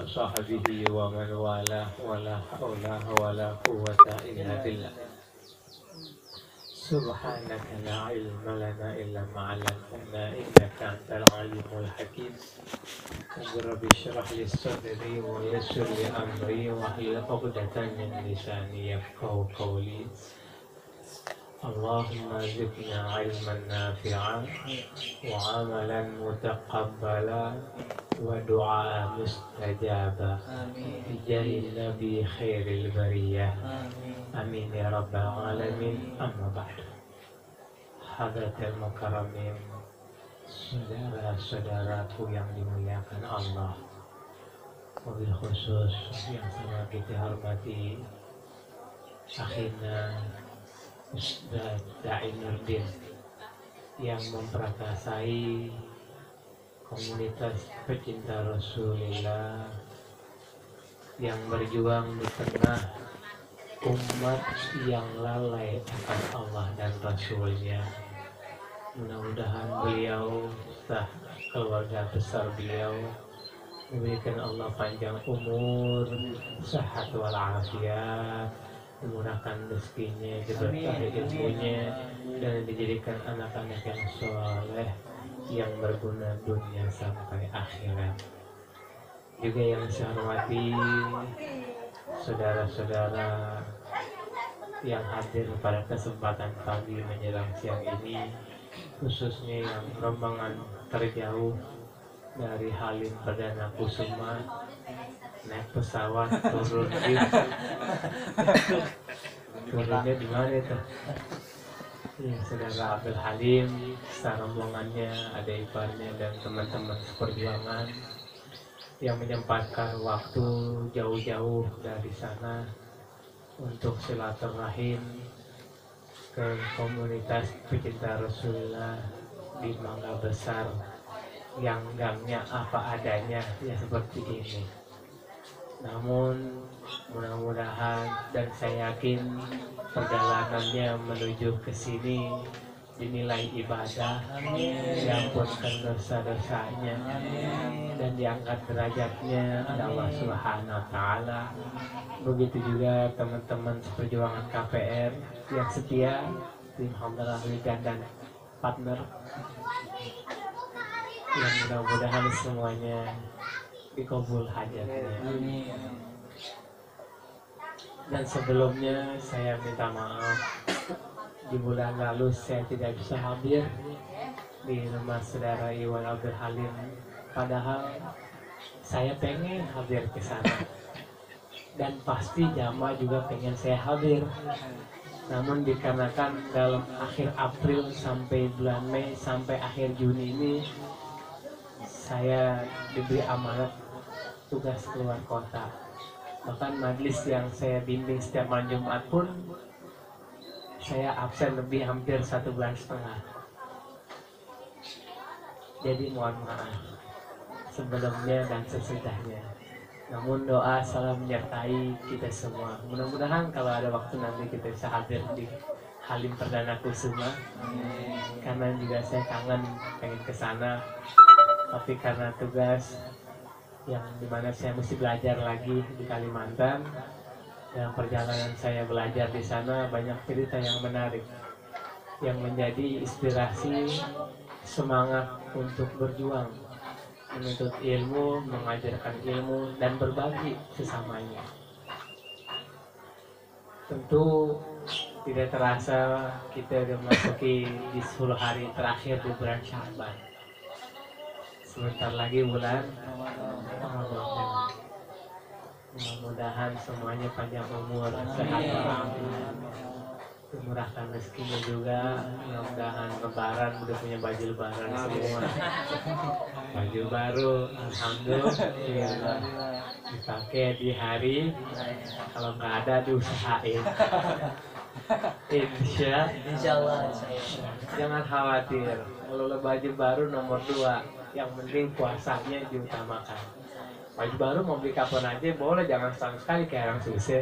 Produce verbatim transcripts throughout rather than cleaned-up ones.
وصحبه ومن والاه ولا حول ولا قوة إلا بالله. سبحانك لا علم لنا إلا ما علمتنا إنك أنت العليم الحكيم. رب اشرح لي صدري ويسر لي أمري واحلل عقدة من لساني يفقهوا قولي. اللهم زدنا علما نافعا وعملا متقبلا ودعاء مستجابا بجاه النبي خير البرية آمين يا رب العالمين. أما بعد, Hadratul Mukarramin, saudara-saudaraku yang dimuliakan Allah, wabil khusus yang sangat kita hormati akhirnya Ustaz Da'i Nurdin yang memperakasai komunitas pecinta Rasulullah yang berjuang di tengah umat yang lalai akan Allah dan Rasulnya. Mudah-mudahan beliau sah keluarga besar beliau diberikan Allah panjang umur, sehat walafiat, memurahkan rezekinya, diberkahi ilmunya, dan dijadikan anak-anak yang soleh yang berguna dunia sampai akhirat. Juga yang saya hormati saudara-saudara yang hadir pada kesempatan pagi menjelang siang ini, khususnya yang rombongan terjauh dari Halim Perdana Kusuma naik pesawat turun di turunnya di mana itu? Ya, saudara Abdul Halim, rombongannya, ada iparnya dan teman-teman seperjuangan yang menyempatkan waktu jauh-jauh dari sana untuk silaturahim ke komunitas pecinta Rasulullah di Mangga Besar yang gangnya apa adanya ya seperti ini. Namun mudah-mudahan dan saya yakin perjalanannya menuju ke sini dinilai ibadah, diampunkan dosa-dosanya, dan diangkat derajatnya oleh Allah Subhanahu wa Ta'ala. Begitu juga teman-teman seperjuangan K P R yang setia, tim Hamdalah Wigan dan partner, yang mudah-mudahan semuanya dikabul hajatnya. Dan sebelumnya saya minta maaf, di bulan lalu saya tidak bisa hadir di rumah saudara Iwan Abdul Halim, padahal saya pengen hadir ke sana dan pasti jamaah juga pengen saya hadir. Namun dikarenakan dalam akhir April sampai bulan Mei sampai akhir Juni ini saya diberi amanat tugas keluar kota. Bahkan majlis yang saya bimbing setiap malam Jumat pun saya absen lebih hampir satu bulan setengah. Jadi mohon maaf sebelumnya dan sesudahnya. Namun doa selalu menyertai kita semua. Mudah-mudahan kalau ada waktu nanti kita bisa hadir di Halim Perdana Kusuma. Karena juga saya kangen pengen ke sana. Tapi karena tugas yang dimana saya mesti belajar lagi di Kalimantan, dalam perjalanan saya belajar di sana banyak cerita yang menarik yang menjadi inspirasi semangat untuk berjuang, menuntut ilmu, mengajarkan ilmu dan berbagi sesamanya. Tentu tidak terasa kita sudah memasuki di sepuluh hari terakhir di bulan Sya'ban. Sebentar lagi bulan Ramadan. Mudah-mudahan semuanya panjang umur, sehat walafiat, dimurahkan rezekinya juga. Mudah-mudahan lebaran udah punya baju lebaran semua, baju baru, alhamdulillah dipakai di hari, kalau nggak ada diusahain. Insya Allah. Jangan khawatir, kalau baju baru nomor dua, yang penting puasanya diutamakan. Baju baru mau beli kapan aja boleh, jangan setahun sekali kayak orang susah.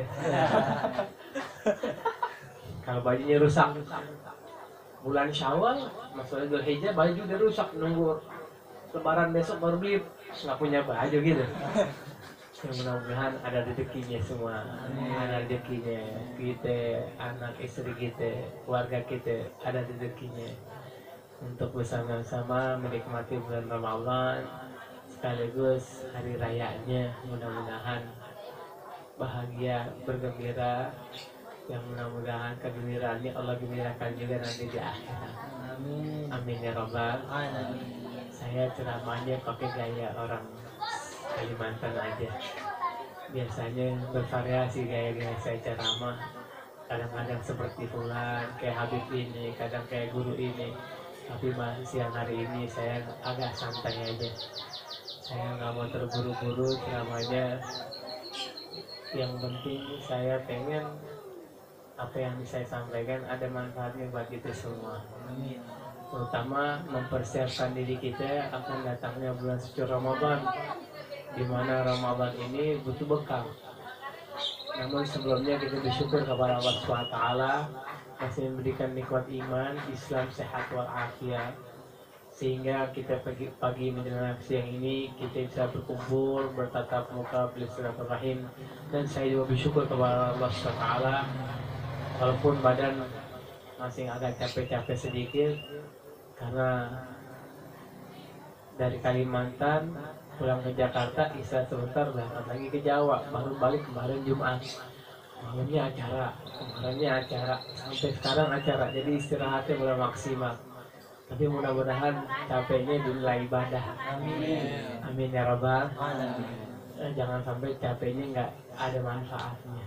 Kalau bajunya rusak, bulan Syawal, masalah Dzulhijjah baju udah rusak, nunggu Lebaran besok baru beli, nggak punya baju gitu. yang mudah-mudahan ada rezekinya semua, ada rezekinya kita, anak istri kita, keluarga kita ada rezekinya untuk bersama-sama menikmati bulan Ramadan sekaligus hari rayanya. Mudah-mudahan bahagia, bergembira, yang mudah-mudahan kegembiraannya Allah gembirakan juga nanti di akhirat. Amin. Amin ya Rabbal alamin. Saya ceramahnya pakai gaya orang Kalimantan aja. Biasanya bervariasi gaya-gaya saya ceramah. Kadang-kadang seperti Fulan, kayak Habib ini, kadang kayak guru ini. Tapi siang hari ini saya agak santai aja. Saya nggak mau terburu-buru ceramahnya. Yang penting saya pengen apa yang saya sampaikan ada manfaatnya buat kita semua. Terutama mempersiapkan diri kita akan datangnya bulan suci Ramadan, di mana Ramadan ini butuh bekal. Namun sebelumnya kita bersyukur kepada Allah subhanahu wa taala masih memberikan nikmat iman, Islam, sehat walafiat, sehingga kita pagi, pagi menjelang siang ini kita bisa berkumpul, bertatap muka, bersilaturahim. Dan saya juga bersyukur kepada Allah subhanahu wa taala walaupun badan masih agak capek-capek sedikit karena dari Kalimantan pulang ke Jakarta, Isya sebentar berangkat lagi ke Jawa, baru balik kemarin Jumat, malamnya acara, kemarinnya acara, sampai sekarang acara, jadi istirahatnya belum maksimal. Tapi mudah-mudahan capeknya dinilai ibadah. Amin. Amin ya Rabbal alamin. Jangan sampai capeknya nggak ada manfaatnya.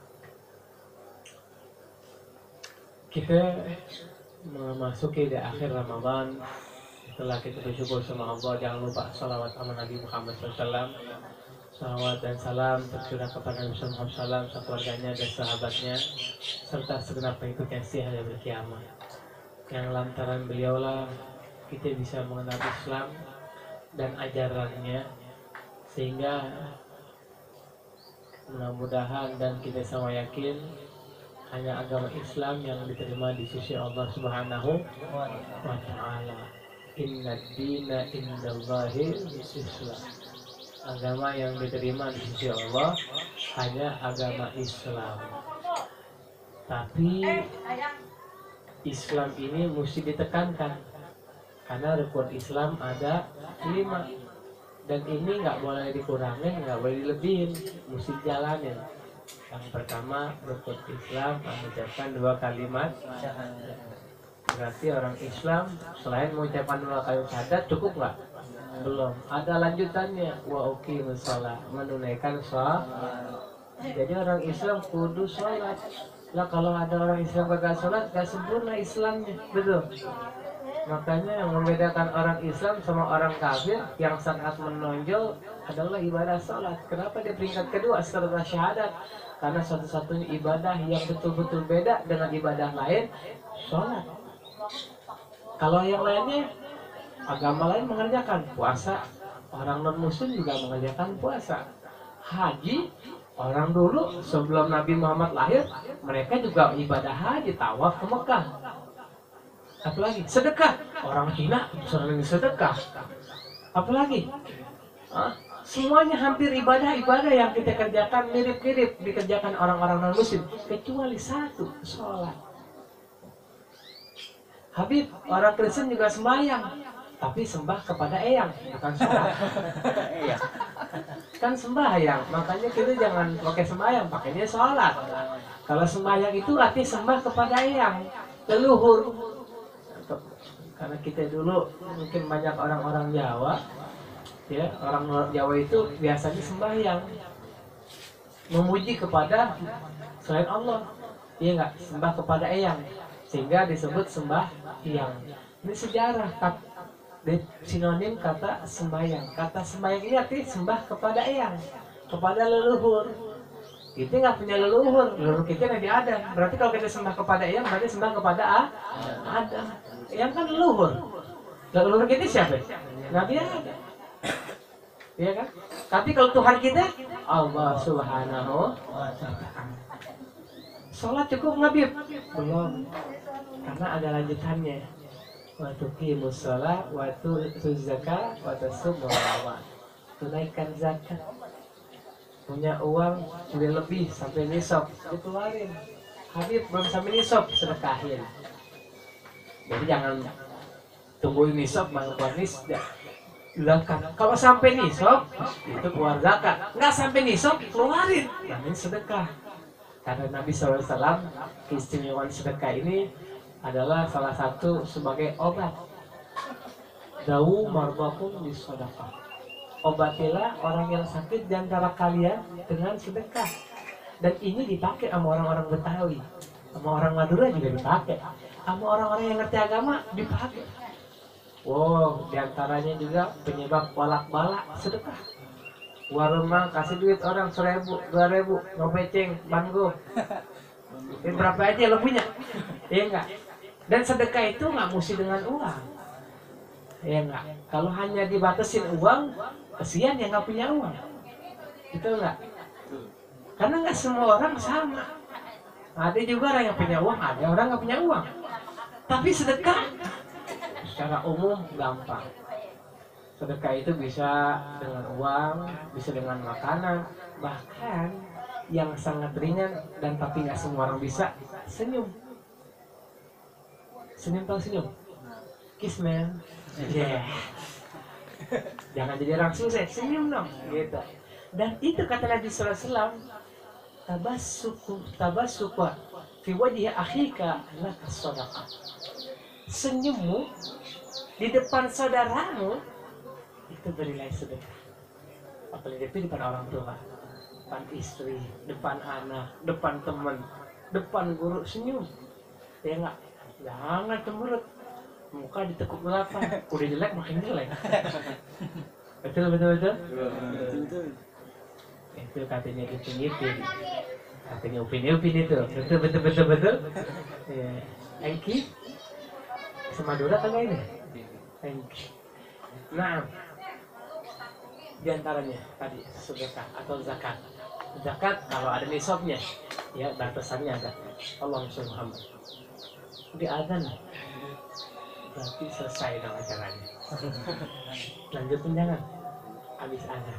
Kita memasuki di akhir Ramadan. Setelah kita bersyukur sama Allah, jangan lupa salawat sama Nabi Muhammad shallallahu alaihi wasallam. Salawat dan salam tercurah kepada Nabi Muhammad shallallahu alaihi wasallam, keluarganya dan sahabatnya, serta segenap pengikutnya hari berkiamat. Yang lantaran beliaulah kita bisa mengenal Islam dan ajarannya, sehingga mudah-mudahan dan kita sama yakin hanya agama Islam yang diterima di sisi Allah Subhanahu wa taala. Inna dina indallahi Islam. Agama yang diterima di sisi Allah hanya agama Islam. Tapi Islam ini mesti ditekankan karena rukun Islam ada lima dan ini nggak boleh dikurangin, nggak boleh dilebihin, mesti jalanin. Yang pertama, rukun Islam mengucapkan dua kalimat syahadat. Berarti orang Islam selain mengucapkan dua kalimat syahadat cukup nggak? Belum. Ada lanjutannya, wa uqimus shalah, menunaikan sholat. Jadi orang Islam kudu sholat. Lah kalau ada orang Islam gagal sholat, gak sempurna Islamnya, betul. Makanya yang membedakan orang Islam sama orang kafir yang sangat menonjol adalah ibadah sholat. Kenapa dia peringkat kedua setelah syahadat? Karena satu-satunya ibadah yang betul-betul beda dengan ibadah lain, sholat. Kalau yang lainnya, agama lain mengerjakan puasa, orang non-muslim juga mengerjakan puasa. Haji, orang dulu sebelum Nabi Muhammad lahir, mereka juga ibadah haji, tawaf ke Mekah. Apalagi sedekah, orang Cina sering sedekah. Apalagi, ah, semuanya hampir ibadah-ibadah yang kita kerjakan mirip-mirip dikerjakan orang-orang non-muslim, kecuali satu, sholat. Habib, orang Kristen juga sembahyang, tapi sembah kepada eyang, bukan sholat. Kan sembahyang, makanya kita jangan pakai sembahyang, pakainya sholat. Kalau sembahyang itu arti sembah kepada eyang, leluhur. Karena kita dulu mungkin banyak orang-orang Jawa, ya orang Jawa itu biasanya sembahyang, memuji kepada selain Allah, iya nggak, sembah kepada eyang, sehingga disebut sembahyang. Ini sejarah, sinonim kata sembahyang. Kata sembahyang ini arti sembah kepada eyang, kepada leluhur. Kita nggak punya leluhur, leluhur kita Nabi Adam. Berarti kalau kita sembah kepada eyang, berarti sembah kepada A, Adam. Eyang kan leluhur. Leluhur kita siapa? Nabi Adam. Iya kan? Tapi kalau Tuhan kita Allah Subhanahu wa taala. Salat cukup nggak, Bib? Belum. Karena ada lanjutannya. Wa tuqimus shalah wa tu'tuz zakah wa tasum Ramadan. Tunaikan zakat. punya uang udah lebih sampai nisab, dikeluarin. Habib belum sampai nisab, sedekahin. Jadi jangan tunggu nisab baru keluar nisab. Zakat. Kalau sampai nisab itu keluar zakat. Nggak sampai nisab keluarin, namanya sedekah. Karena Nabi shallallahu alaihi wasallam, keistimewaan sedekah ini adalah salah satu sebagai obat. Dawu marbakum bisedekah. Obatilah orang yang sakit di antara kalian dengan sedekah. Dan ini dipakai sama orang-orang Betawi, sama orang Madura juga dipakai, sama orang-orang yang ngerti agama dipakai. Wow, diantaranya juga penyebab balak-balak sedekah. Warung mah kasih duit orang seribu, dua ribu, ngopeceng, banggo. Ini berapa aja lo punya? Iya enggak? Dan sedekah itu nggak mesti dengan uang. Iya enggak? Kalau hanya dibatasin uang, kesian yang nggak punya uang. Itu enggak? Karena nggak semua orang sama. Ada juga orang yang punya uang, ada orang nggak punya uang. Tapi sedekah secara umum gampang. Sedekah itu bisa dengan uang, bisa dengan makanan, bahkan yang sangat ringan dan tapi nggak semua orang bisa, senyum. Senyum tau senyum? Kiss man. Yeah. Jangan jadi orang sukses, senyum dong, gitu. Dan itu kata Nabi Sallallahu Alaihi Wasallam, tabassuku tabassuku fi wajhi akhika laka shadaqah. Senyummu di depan saudaramu itu bernilai sedekah. Apalagi itu depan orang tua, depan istri, depan anak, depan teman, depan guru, senyum. Ya enggak? Jangan cemberut, muka ditekuk delapan, udah jelek makin jelek. Betul betul betul. Betul. Itu katanya Upin-Ipin, katanya Upin-Ipin itu. Betul betul betul betul. Ya. Engki, Semadura kan ini. Engki. Nah, diantaranya tadi sedekah atau zakat. Zakat kalau ada nisabnya, ya batasannya ada. Allahumma sholli Muhammad. Di adzan berarti selesai dong acaranya. Lanjutin jangan habis adzan.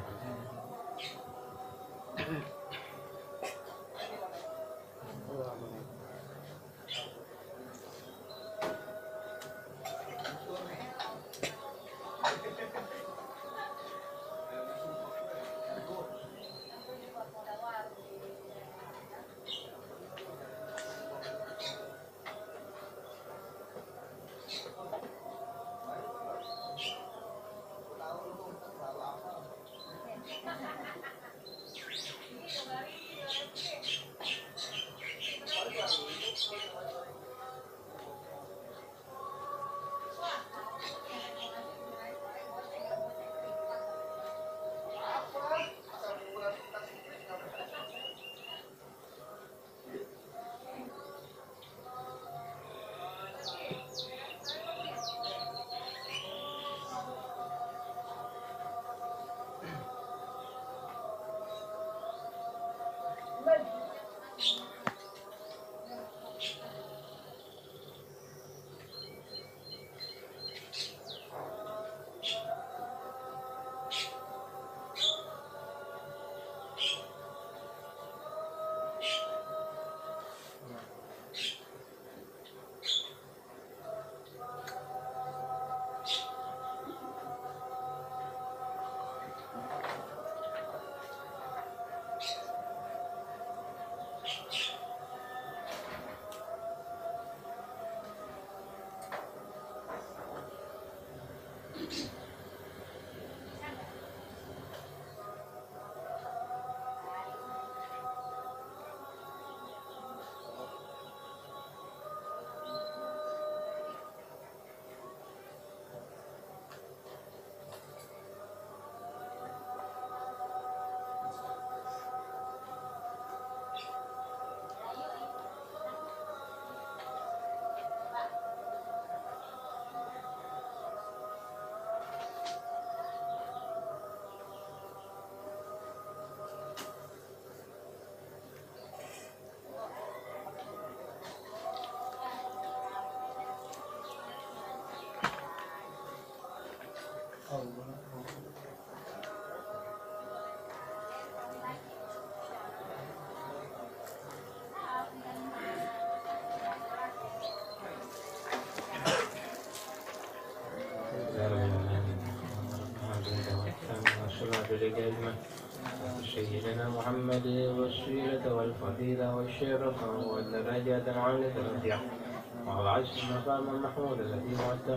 بالكلمة سيدنا محمد الوسيلة والفضيلة والشرف والدرجة العالية الرفيعة وعلى عرش المقام المحمود الذي وعده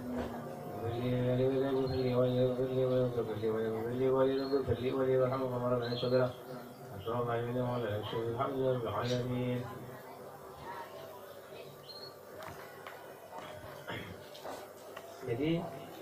وليغفر لي وليغفر لي وليغفر لي وليغفر لي وليغفر لي وليرحمه مرة صغيرة أشرف علينا وعلى أشرف الحمد لله رب العالمين. Jadi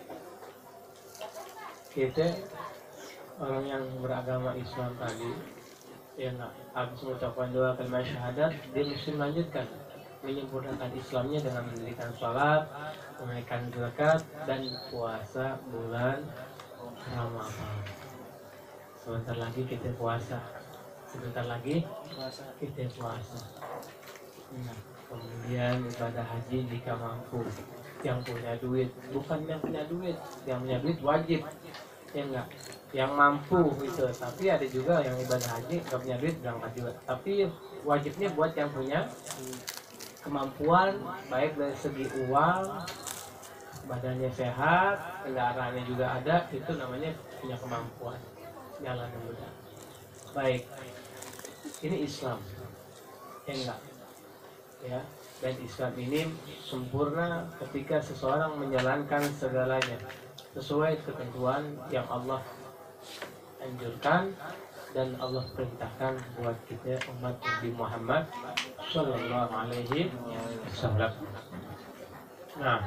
kita orang yang beragama Islam tadi yang habis mengucapkan doa kalimat syahadat, dia mesti melanjutkan menyempurnakan Islamnya dengan mendirikan salat, menunaikan zakat dan puasa bulan Ramadan. Sebentar lagi kita puasa, sebentar lagi kita puasa. Nah, kemudian ibadah haji jika mampu, yang punya duit, bukan yang punya duit, yang punya duit wajib, ya enggak, yang mampu itu. Tapi ada juga yang ibadah haji nggak punya duit berangkat juga, tapi wajibnya buat yang punya kemampuan, baik dari segi uang, badannya sehat, kendaraannya juga ada, itu namanya punya kemampuan jalan yang benar. Baik, ini Islam, ya enggak, ya. Dan Islam ini sempurna ketika seseorang menjalankan segalanya sesuai ketentuan yang Allah anjurkan dan Allah perintahkan buat kita umat Nabi Muhammad Sallallahu Alaihi Wasallam. Nah,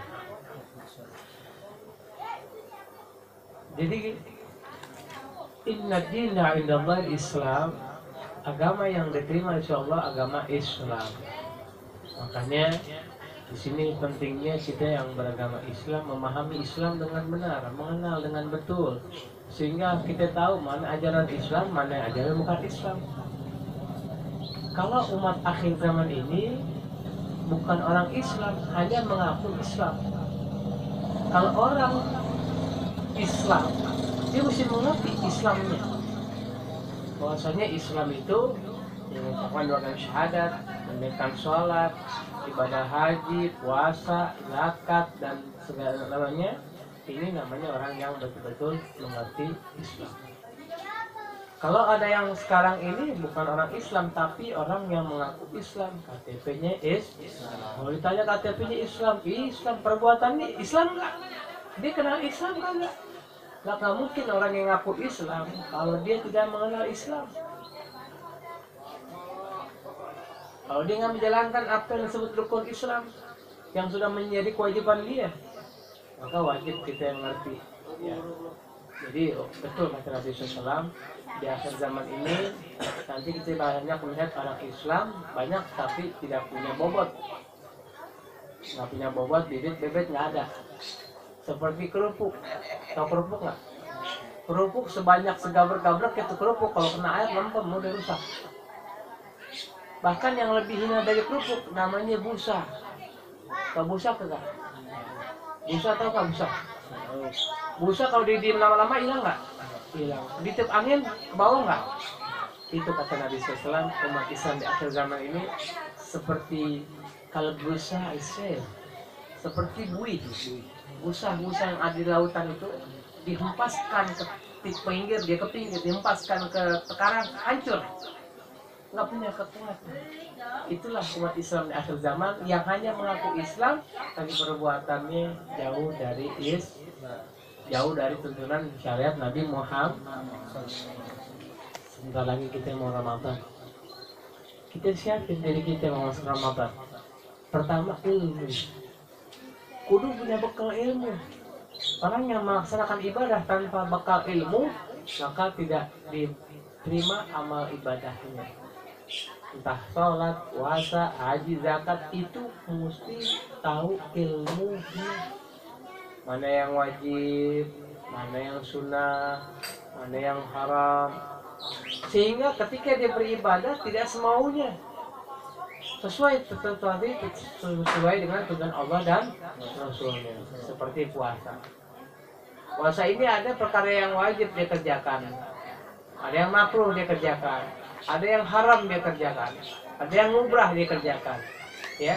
jadi inna dina indallah Islam, agama yang diterima insya Allah agama Islam. Makanya di sini pentingnya kita yang beragama Islam memahami Islam dengan benar, mengenal dengan betul, sehingga kita tahu mana ajaran Islam, mana ajaran bukan Islam. Kalau umat akhir zaman ini bukan orang Islam, hanya mengaku Islam. Kalau orang Islam, dia mesti mengerti Islamnya, bahwasanya Islam itu mengucapkan dua kali syahadat, menunaikan sholat, ibadah haji, puasa, zakat, dan segala-galanya. Ini namanya orang yang betul-betul mengerti Islam. Kalau ada yang sekarang ini bukan orang Islam, tapi orang yang mengaku Islam, K T P-nya Islam. Kalau ditanya K T P-nya Islam, Islam perbuatannya Islam nggak? Dia kenal Islam nggak? Nggak mungkin orang yang ngaku Islam kalau dia tidak mengenal Islam. Kalau dia nggak menjalankan apa yang disebut rukun Islam yang sudah menjadi kewajiban dia, maka wajib kita yang mengerti. Ya. Jadi oh, betul kata Nabi shallallahu alaihi wasallam, di akhir zaman ini nanti kita banyak melihat orang Islam banyak tapi tidak punya bobot, nggak punya bobot, bibit bebet nggak ada. Seperti kerupuk, tahu kerupuk nggak? Kerupuk sebanyak segabrek-gabrek itu kerupuk, kalau kena air lempem udah rusak. Bahkan yang lebih hina dari kerupuk namanya busa. Tahu busa enggak? Busa tahu kan busa? Busa kalau didiem lama-lama hilang nggak? Hilang. Ditiup angin ke bawah nggak? Itu kata Nabi shallallahu alaihi wasallam, umat Islam di akhir zaman ini seperti kalau busa Israel, seperti buih. Busa-busa yang ada di lautan itu dihempaskan ke pinggir, dia ke pinggir, dihempaskan ke tekanan, hancur. Nggak punya kekuatan. Itulah umat Islam di akhir zaman yang hanya mengaku Islam tapi perbuatannya jauh dari Islam, jauh dari tuntunan syariat Nabi Muhammad. Sebentar lagi kita mau Ramadan. Kita siapin diri kita mau masuk Ramadan. Pertama ilmu. Kudu punya bekal ilmu. Orang yang melaksanakan ibadah tanpa bekal ilmu maka tidak diterima amal ibadahnya. Entah sholat, puasa, haji, zakat, itu mesti tahu ilmunya. Mana yang wajib, mana yang sunnah, mana yang haram. Sehingga ketika dia beribadah tidak semaunya, sesuai sesuai dengan tuntunan Allah dan Rasulnya. Seperti puasa. Puasa ini ada perkara yang wajib dia kerjakan, ada yang makruh dia kerjakan, ada yang haram dia kerjakan, ada yang mubrah dia kerjakan, ya.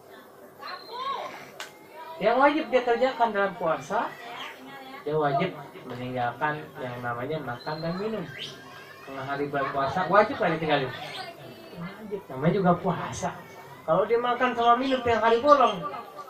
Yang wajib dia kerjakan dalam puasa, dia wajib meninggalkan yang namanya makan dan minum. Kalau hari bulan puasa wajib kan ditinggalin. Wajib, namanya juga puasa. Kalau dia makan sama minum tiap hari bolong,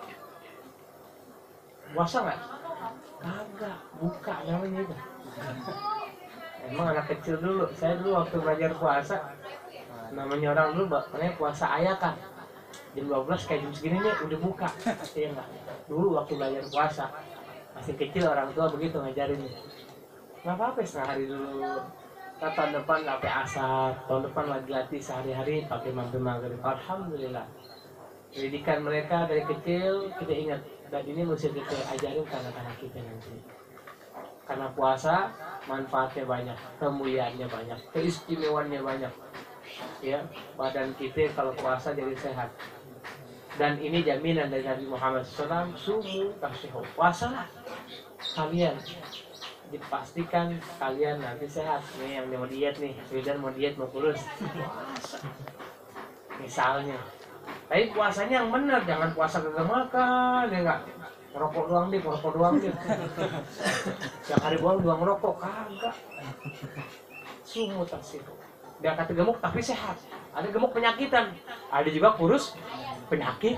puasa nggak? Kagak, buka namanya itu. Emang anak kecil dulu, saya dulu waktu belajar puasa, namanya orang dulu, makanya puasa ayah kan. Jam dua belas kayak jam segini nih udah buka. Iya nggak? Dulu waktu belajar puasa, masih kecil orang tua begitu ngajarin. Nggak apa-apa setengah hari dulu. Nah, tahun depan sampai asar, tahun depan lagi latih sehari-hari pakai maghrib-maghrib. Alhamdulillah. Pendidikan mereka dari kecil kita ingat, dan ini mesti kita ajarin ke anak-anak kita nanti. Karena puasa manfaatnya banyak, kemuliaannya banyak, keistimewaannya banyak. Ya, badan kita kalau puasa jadi sehat. Dan ini jaminan dari Nabi Muhammad shallallahu alaihi wasallam, sumu tashihu. Puasalah kalian, dipastikan kalian nanti sehat. Nih yang mau diet nih, Wildan mau diet, mau kurus, puasa misalnya. Tapi puasanya yang benar, jangan puasa kagak makan, ya enggak. Ngerokok doang deh, ngerokok doang deh. Yang hari buang doang ngerokok, kagak. Sumu tashihu. Dia kata gemuk tapi sehat. Ada gemuk penyakitan, ada juga kurus penyakit.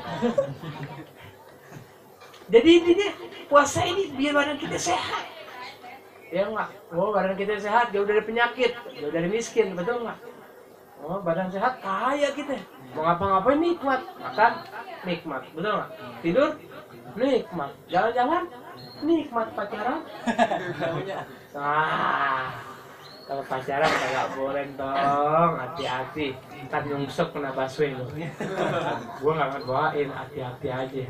Jadi intinya puasa ini biar badan kita sehat. Ya enggak? Oh, badan kita sehat, jauh dari penyakit, jauh dari miskin, betul enggak? Oh, badan sehat, kaya kita. Mau ngapa-ngapain nikmat, makan nikmat, betul enggak? Tidur nikmat, jalan-jalan nikmat, pacaran. Nah, kalau pacaran kayak boleh dong, hati-hati. Ntar nyungsep kena busway loh. Gue nggak ngedoain, hati-hati aja.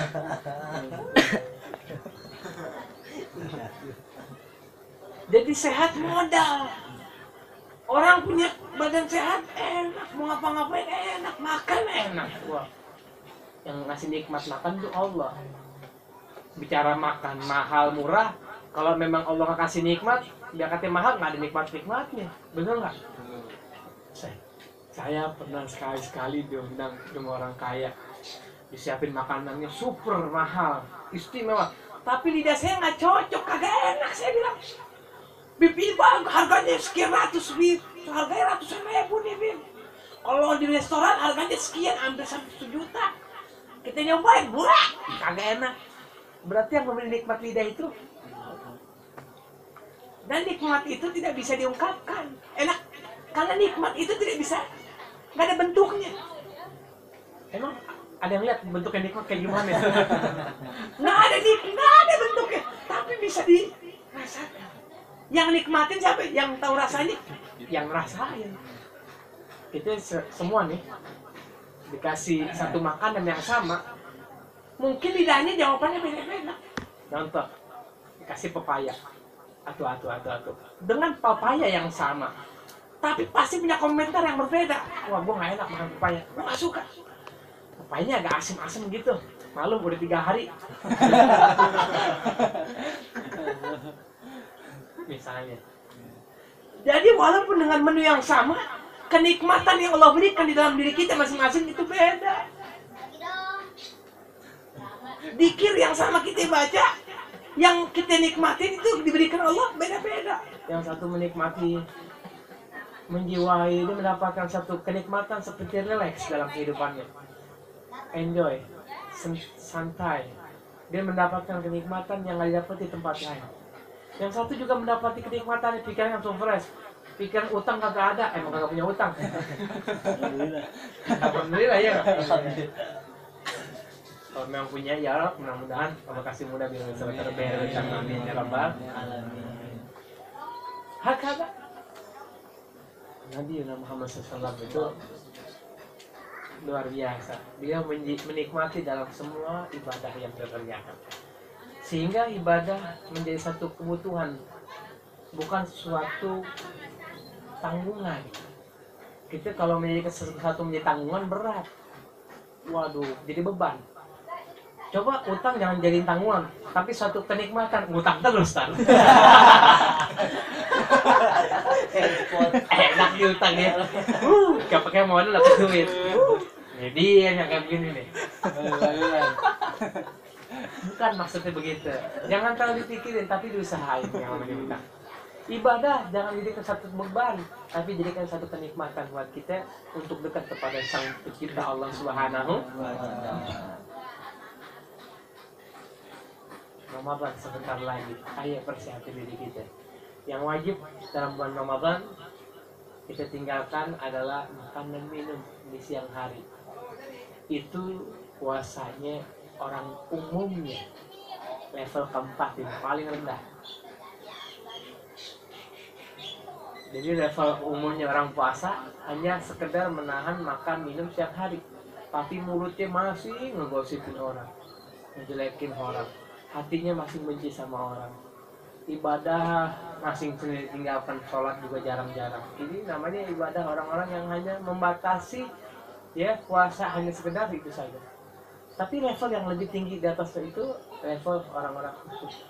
Jadi sehat modal. Orang punya badan sehat enak, mau ngapa-ngapain enak, makan enak. Wah, yang ngasih nikmat makan itu Allah. Bicara makan mahal murah, kalau memang Allah nggak kasih nikmat, dia kata mahal nggak ada nikmat-nikmatnya, bener nggak? Saya, saya pernah sekali-sekali diundang sama orang kaya, disiapin makanannya super mahal, istimewa, tapi lidah saya nggak cocok, kagak enak. Saya bilang, Bib, ini bang, harganya sekian ratus, Bib. Harganya ratusan ribu nih, Bib. Kalau di restoran harganya sekian, hampir satu juta. Kita nyobain, murah, kagak enak. Berarti yang memberi nikmat lidah itu, dan nikmat itu tidak bisa diungkapkan. Enak, karena nikmat itu tidak bisa, nggak ada bentuknya. Emang ada yang lihat bentuknya nikmat kayak gimana? Nggak ada nikmat, nggak ada bentuknya, tapi bisa dirasakan. Yang nikmatin siapa? Yang tahu rasanya? Yang rasain. Kita se- semua nih dikasih satu makanan yang sama, mungkin lidahnya jawabannya beda-beda. Contoh, dikasih pepaya, atuh atuh atuh atuh, dengan pepaya yang sama, tapi pasti punya komentar yang berbeda. Wah, gua nggak enak makan pepaya, gua nggak suka. Pepayanya agak asem-asem gitu. Malu udah tiga hari. Misalnya. Jadi walaupun dengan menu yang sama, kenikmatan yang Allah berikan di dalam diri kita masing-masing itu beda. Dikir yang sama kita baca, yang kita nikmatin itu diberikan Allah beda-beda. Yang satu menikmati, menjiwai, dia mendapatkan satu kenikmatan seperti relax dalam kehidupannya, enjoy, santai. Dia mendapatkan kenikmatan yang nggak didapat di tempat lain. Yang satu juga mendapati kenikmatan, pikiran langsung fresh. Pikiran utang kagak ada, emang kagak punya utang. Alhamdulillah. Alhamdulillah ya. Kalau memang punya ya, mudah-mudahan Allah kasih mudah biar bisa terbayar amin ya rabbal alamin. Hak kagak. Nabi Muhammad shallallahu alaihi wasallam itu luar biasa. Dia menikmati dalam semua ibadah yang dikerjakan. Sehingga ibadah menjadi satu kebutuhan, bukan suatu tanggungan. Kita kalau menjadi sesuatu menjadi tanggungan berat, waduh, jadi beban. Coba utang jangan jadiin tanggungan, tapi suatu kenikmatan, utang terus kan. Enak diutang ya. Uh, gak pakai modal dapat duit. Uh, jadi yang kayak begini nih. Bukan maksudnya begitu. Jangan terlalu dipikirin, tapi diusahain yang namanya utang. Ibadah jangan jadikan satu beban, tapi jadikan satu kenikmatan buat kita untuk dekat kepada Sang Pencipta Allah Subhanahu wa Ta'ala. Ramadan sebentar lagi, ayo persiapkan diri kita. Yang wajib dalam bulan Ramadan kita tinggalkan adalah makan dan minum di siang hari. Itu puasanya orang umumnya level keempat yang paling rendah. Jadi level umumnya orang puasa hanya sekedar menahan makan minum siang hari, tapi mulutnya masih ngegosipin orang, ngejelekin orang, hatinya masih benci sama orang, ibadah masih tinggalkan, sholat juga jarang-jarang. Ini namanya ibadah orang-orang yang hanya membatasi ya puasa hanya sekedar itu saja. Tapi level yang lebih tinggi di atas itu level orang-orang khusus.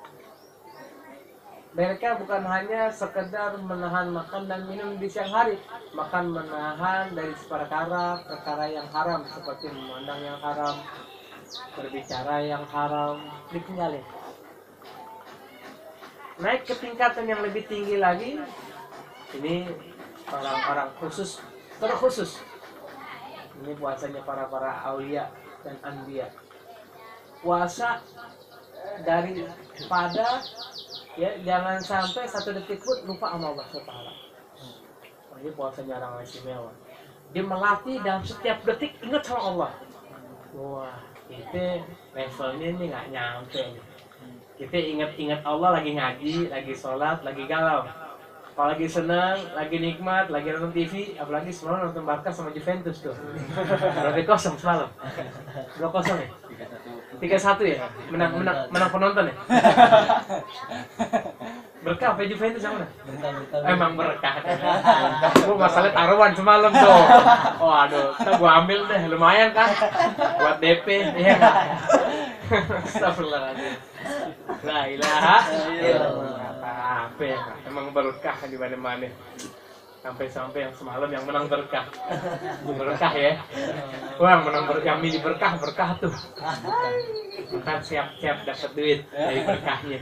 Mereka bukan hanya sekedar menahan makan dan minum di siang hari, bahkan menahan dari perkara perkara yang haram seperti memandang yang haram, berbicara yang haram, ditinggalin. Naik ke tingkatan yang lebih tinggi lagi, ini orang-orang khusus, terkhusus. Ini puasanya para para aulia dan anbiya. Puasa daripada ya jangan sampai satu detik pun lupa sama Allah subhanahu wa taala. Ini puasanya orang istimewa. Dia melatih dalam setiap detik ingat sama Allah. Wah, itu levelnya ini nggak nyampe nih. Kita ingat-ingat Allah lagi ngaji, lagi sholat, lagi galau. Kalau lagi senang, lagi nikmat, lagi nonton T V, apalagi semalam nonton Barca sama Juventus tuh. Berapa kosong semalam? Dua kosong ya? Tiga satu ya? Menang menang menang penonton ya? Berkah apa Juventus yang mana? Berkah, berkah. Emang berkah. Gua masalah taruhan semalam tuh. Oh aduh, kita gua ambil deh, lumayan kan? Buat D P, ya. Astagfirullahaladzim. La ilaha illallah. Apa ya? Emang berkah di mana-mana. Sampai-sampai yang semalam yang menang berkah. Berkah ya. Wah, menang berkah, yang milih berkah, berkah tuh. Bukan siap-siap dapat duit dari berkahnya.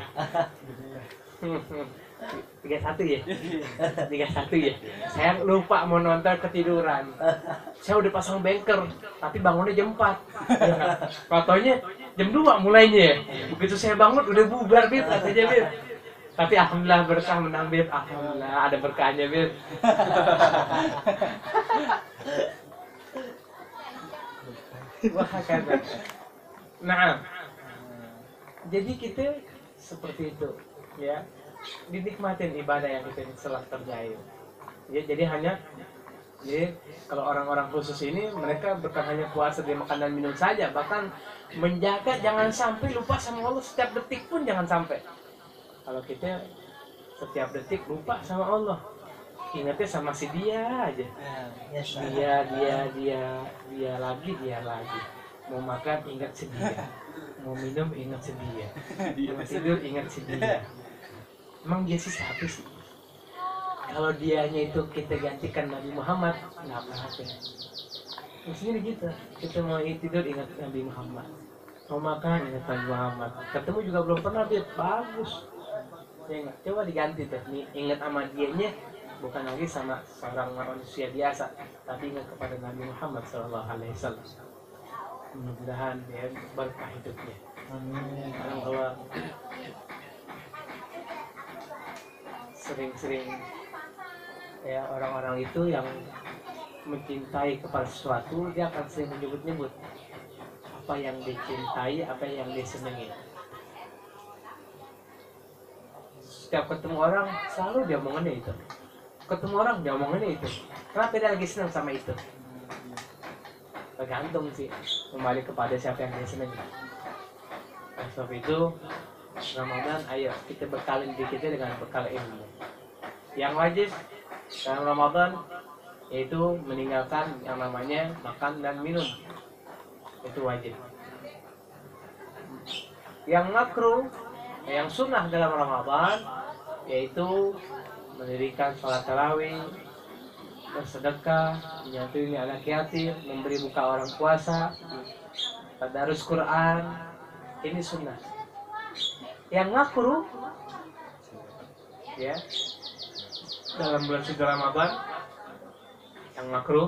Tiga satu ya, tiga satu ya. Saya lupa mau nonton, ketiduran. Saya udah pasang banker, tapi bangunnya jam empat. Fotonya jam dua mulainya ya. Begitu saya bangun udah bubar Bib, katanya Bib. Tapi alhamdulillah berkah menang Bib. Alhamdulillah ada berkahnya Bib. Wah kan. Nah, jadi kita seperti itu ya. Dinikmatin ibadah yang kita telah kerjain. Ya, jadi hanya jadi kalau orang-orang khusus ini mereka bukan hanya puasa dia makan dan minum saja, bahkan menjaga jangan sampai lupa sama Allah setiap detik pun jangan sampai. Kalau kita setiap detik lupa sama Allah, ingatnya sama si dia aja. Dia dia dia dia lagi dia lagi. Mau makan ingat si dia, mau minum ingat si dia, mau tidur ingat si dia. Emang dia sih siapa sih? Kalau dianya itu kita gantikan Nabi Muhammad, nggak apa-apa. Maksudnya gitu, kita mau tidur ingat Nabi Muhammad, mau makan ingat Nabi Muhammad. Ketemu juga belum pernah, dia bagus. Ya nggak? Coba diganti tuh, nih ingat sama dianya, bukan lagi sama seorang manusia biasa, tapi ingat kepada Nabi Muhammad Shallallahu Alaihi Wasallam. Mudah-mudahan dia berkah hidupnya. Amin. Kalau sering-sering ya orang-orang itu yang mencintai kepada sesuatu, dia akan sering menyebut-nyebut apa yang dicintai, apa yang disenangi. Setiap ketemu orang selalu dia omongannya itu. Ketemu orang dia omongannya itu. Kenapa dia lagi senang sama itu? Tergantung sih, kembali kepada siapa yang dia senangi. Nah, sebab itu Ramadan, ayo kita bekalin diri kita dengan bekal ilmu. Yang wajib dalam Ramadan yaitu meninggalkan yang namanya makan dan minum. Itu wajib. Yang makruh, yang sunnah dalam Ramadan yaitu mendirikan sholat tarawih, bersedekah, menyantuni anak yatim, memberi buka orang puasa, tadarus Quran. ini sunnah. Yang makruh ya dalam bulan suci Ramadan, yang makruh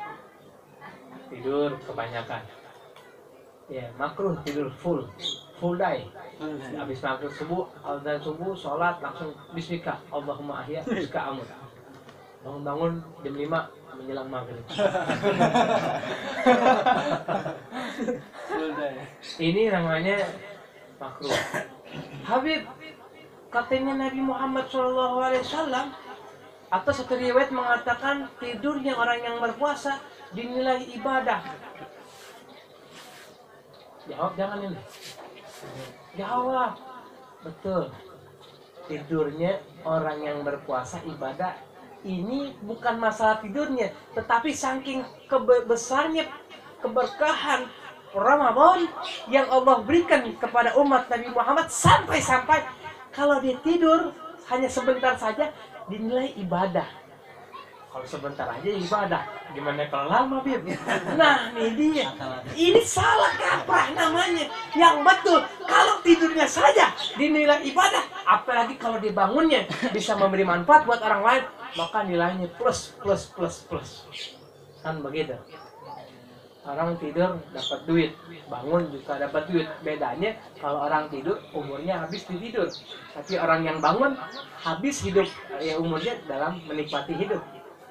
tidur kebanyakan. Ya, makruh tidur full, full day. Habis maghrib subuh, azan subuh, sholat langsung bismika, Allahumma ahya, bismika amut. Bangun-bangun jam lima menjelang maghrib. Ini namanya makruh. Habib, katanya Nabi Muhammad shallallahu alaihi wasallam atau satu riwayat mengatakan tidurnya orang yang berpuasa dinilai ibadah. Jawab jangan ini. Jawab. Betul. Tidurnya orang yang berpuasa ibadah. Ini bukan masalah tidurnya, tetapi saking besarnya keberkahan Ramadan yang Allah berikan kepada umat Nabi Muhammad, sampai-sampai kalau dia tidur hanya sebentar saja dinilai ibadah. Kalau sebentar aja ibadah, gimana kalau lama, Bib? Nah, ini dia. Ini salah kaprah namanya. Yang betul, kalau tidurnya saja dinilai ibadah, apalagi kalau dibangunnya bisa memberi manfaat buat orang lain, maka nilainya plus, plus, plus, plus. Kan begitu. Orang tidur dapat duit, bangun juga dapat duit. Bedanya kalau orang tidur umurnya habis di tidur, tapi orang yang bangun habis hidup ya umurnya dalam menikmati hidup.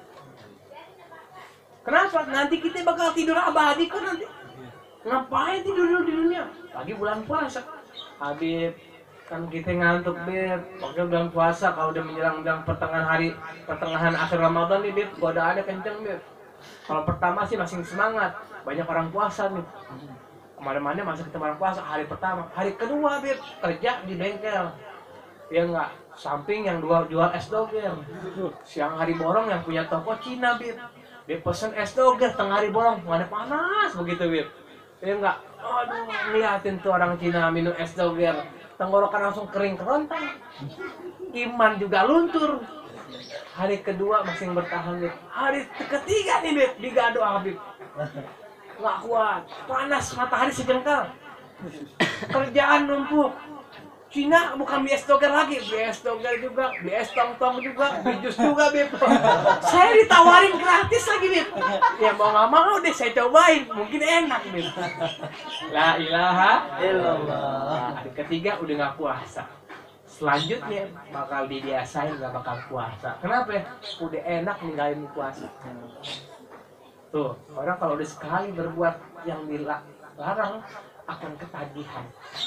Kenapa? Nanti kita bakal tidur abadi kan nanti. Ngapain tidur dulu di dunia? Lagi bulan puasa. Habib kan kita ngantuk, Beb. Pokoknya bulan puasa kalau udah menjelang menjelang pertengahan hari, pertengahan akhir Ramadan nih, Beb, godaannya kenceng, Beb. Kalau pertama sih masih semangat, banyak orang puasa nih. Kemana-mana masih ketemu orang puasa hari pertama. Hari kedua, Beb, kerja di bengkel. Ya enggak, samping yang dua jual es doger. Siang hari borong yang punya toko Cina, Beb. Dia pesen es doger tengah hari bolong, mana panas begitu, Bib. Dia enggak, aduh, ngeliatin tuh orang Cina minum es doger, tenggorokan langsung kering kerontang. Iman juga luntur. Hari kedua masih bertahan, Bib. Hari ketiga nih, Bib, digado Habib. Nggak kuat, panas, matahari sejengkal. Kerjaan numpuk. Cina bukan beli es doger lagi, beli es doger juga, beli es tong-tong juga, beli jus juga, Bib. Saya ditawarin gratis lagi, Bib. Ya mau nggak mau deh saya cobain, mungkin enak, Bib. La ilaha illallah. Hari ketiga udah nggak puasa. Selanjutnya bakal dibiasain nggak bakal puasa. Kenapa? Udah enak ninggalin puasa. Tuh, orang kalau udah sekali berbuat yang dilarang akan ketagihan.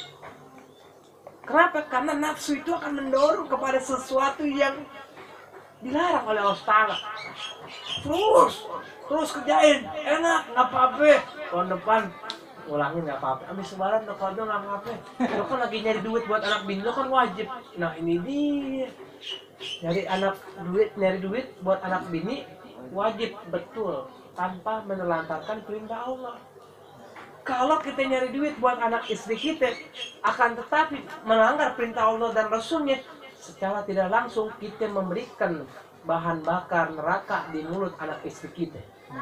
Kenapa? Karena nafsu itu akan mendorong kepada sesuatu yang dilarang oleh Allah Ta'ala. Terus, terus kerjain, enak, nggak apa-apa. Tahun depan ngulangin nggak apa-apa. Abis lebaran lo kado nggak apa-apa. Lo kan lagi nyari duit buat anak bini lo kan wajib. Nah ini dia, nyari anak duit, nyari duit buat anak bini wajib, betul, tanpa menelantarkan perintah Allah. Kalau kita nyari duit buat anak istri kita, akan tetapi melanggar perintah Allah dan Rasulnya, secara tidak langsung kita memberikan bahan bakar neraka di mulut anak istri kita.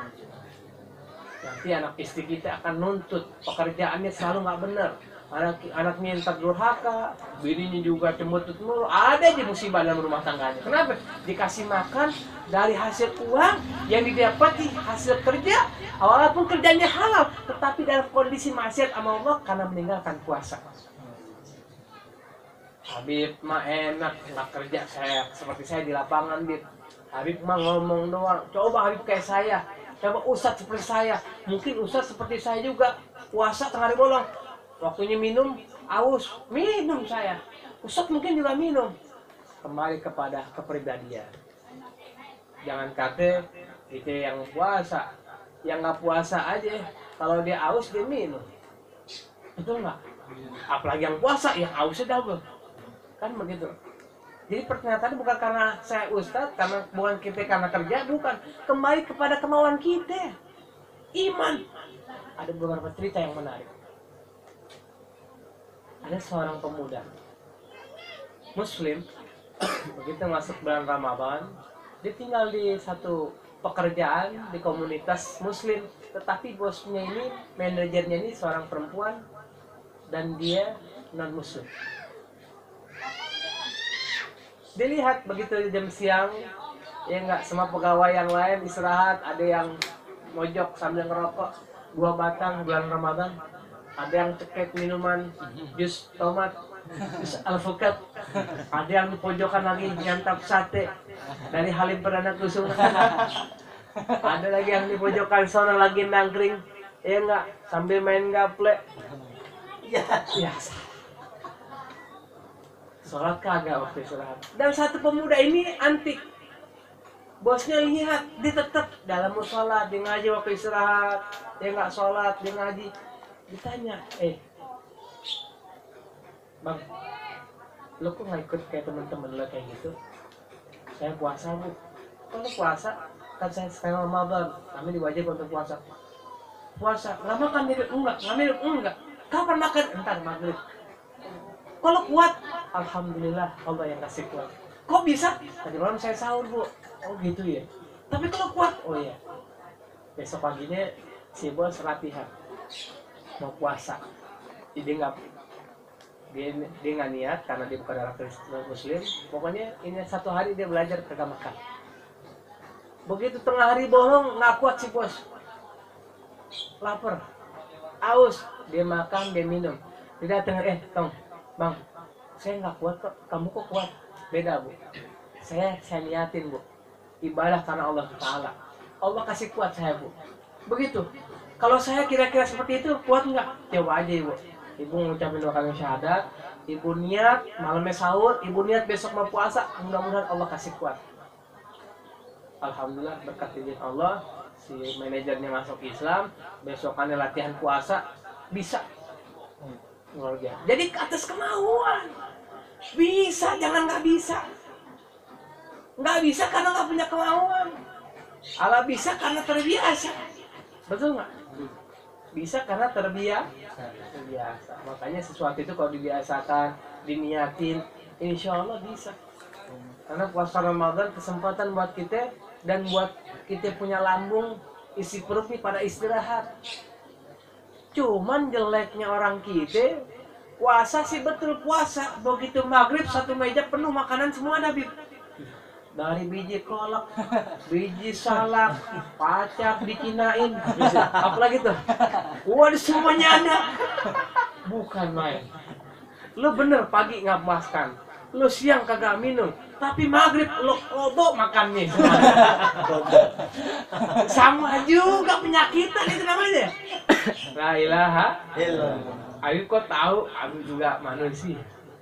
Nanti anak istri kita akan nuntut, pekerjaannya selalu nggak benar. Anak anaknya entar durhaka, bininya juga cembetut mulu. Ada aja musibah dalam rumah tangganya. Kenapa? Dikasih makan dari hasil uang yang didapati hasil kerja, walaupun kerjanya halal, tetapi dalam kondisi maksiat sama Allah karena meninggalkan puasa. Habib mah enak nggak kerja saya seperti saya di lapangan, Bib. Habib mah ngomong doang. Coba Habib kayak saya, coba Ustadz seperti saya. Mungkin Ustadz seperti saya juga puasa tengah hari bolong. Waktunya minum, aus, minum saya. Ustadz mungkin juga minum. Kembali kepada kepribadian. Jangan kata kita yang puasa, yang nggak puasa aja. Kalau dia aus dia minum, betul nggak? Apalagi yang puasa, yang ausnya double. Kan begitu. Jadi pernyataan bukan karena saya Ustadz, karena bukan kita karena kerja, bukan. Kembali kepada kemauan kita. Iman. Ada beberapa cerita yang menarik. Ada seorang pemuda Muslim, begitu masuk bulan Ramadan, dia tinggal di satu pekerjaan di komunitas Muslim, tetapi bosnya ini, manajernya ini seorang perempuan dan dia non muslim. Dilihat begitu jam siang, ya nggak, semua pegawai yang lain istirahat, ada yang mojok sambil ngerokok dua batang bulan Ramadan, ada yang cekek minuman jus tomat, jus alpukat, ada yang di pojokan lagi nyantap sate dari Halim Perdana Kusuma, ada lagi yang di pojokan sana lagi nangkring, ya nggak, sambil main gaple. Ya, sholat kagak waktu istirahat. Dan satu pemuda ini antik. Bosnya lihat, dia tetap dalam musola, dia ngaji waktu istirahat, dia nggak sholat, dia ngaji. Ditanya, eh, bang, lo kok nggak ikut kayak teman-teman lo kayak gitu? Saya puasa bu. Kalau puasa, kan saya sekarang Ramadan, kami diwajib untuk puasa. Puasa, nggak makan mirip enggak, nggak mirip enggak. Kapan makan? Entar maghrib. Kalau kuat, alhamdulillah Allah yang kasih kuat. Kok bisa? Tadi malam saya sahur bu. Oh gitu ya. Tapi kalau kuat, oh iya. Besok paginya si bos latihan mau puasa. Jadi nggak dia dia nggak niat karena dia bukan orang Kristen Muslim. Pokoknya ini satu hari dia belajar kagak makan. Begitu tengah hari bolong nggak kuat si bos. Lapar, aus, dia makan, dia minum. Dia datang, eh tong, bang, saya nggak kuat kok. Kamu kok kuat? Beda bu. Saya saya niatin bu. Ibadah karena Allah Ta'ala. Allah kasih kuat saya bu. Begitu. Kalau saya kira-kira seperti itu, kuat nggak? Coba aja ibu. Ibu ngucapin dua kali syahadat, ibu niat malamnya sahur, ibu niat besok mau puasa, mudah-mudahan Allah kasih kuat. Alhamdulillah berkat izin Allah, si manajernya masuk Islam, besokannya latihan puasa, bisa. Luar biasa. Jadi ke atas kemauan. Bisa, jangan nggak bisa. Nggak bisa karena nggak punya kemauan. Allah bisa karena terbiasa. Betul nggak? Bisa karena terbiasa. Terbiasa. Makanya sesuatu itu kalau dibiasakan, diniatin, insya Allah bisa. Karena puasa Ramadan kesempatan buat kita dan buat kita punya lambung, isi perut nih pada istirahat. Cuman jeleknya orang kita, puasa sih betul puasa, begitu maghrib satu meja penuh makanan semua ada bib. Dari biji kolak, biji salak, pacak dikinain, apalagi tuh, waduh semuanya ada. Bukan main. Lu bener pagi nggak makan, lu siang kagak minum, tapi maghrib lu kodok makannya. Sama juga penyakitan itu namanya. La ilaha illallah. Ayo kok tahu, aku juga manusia.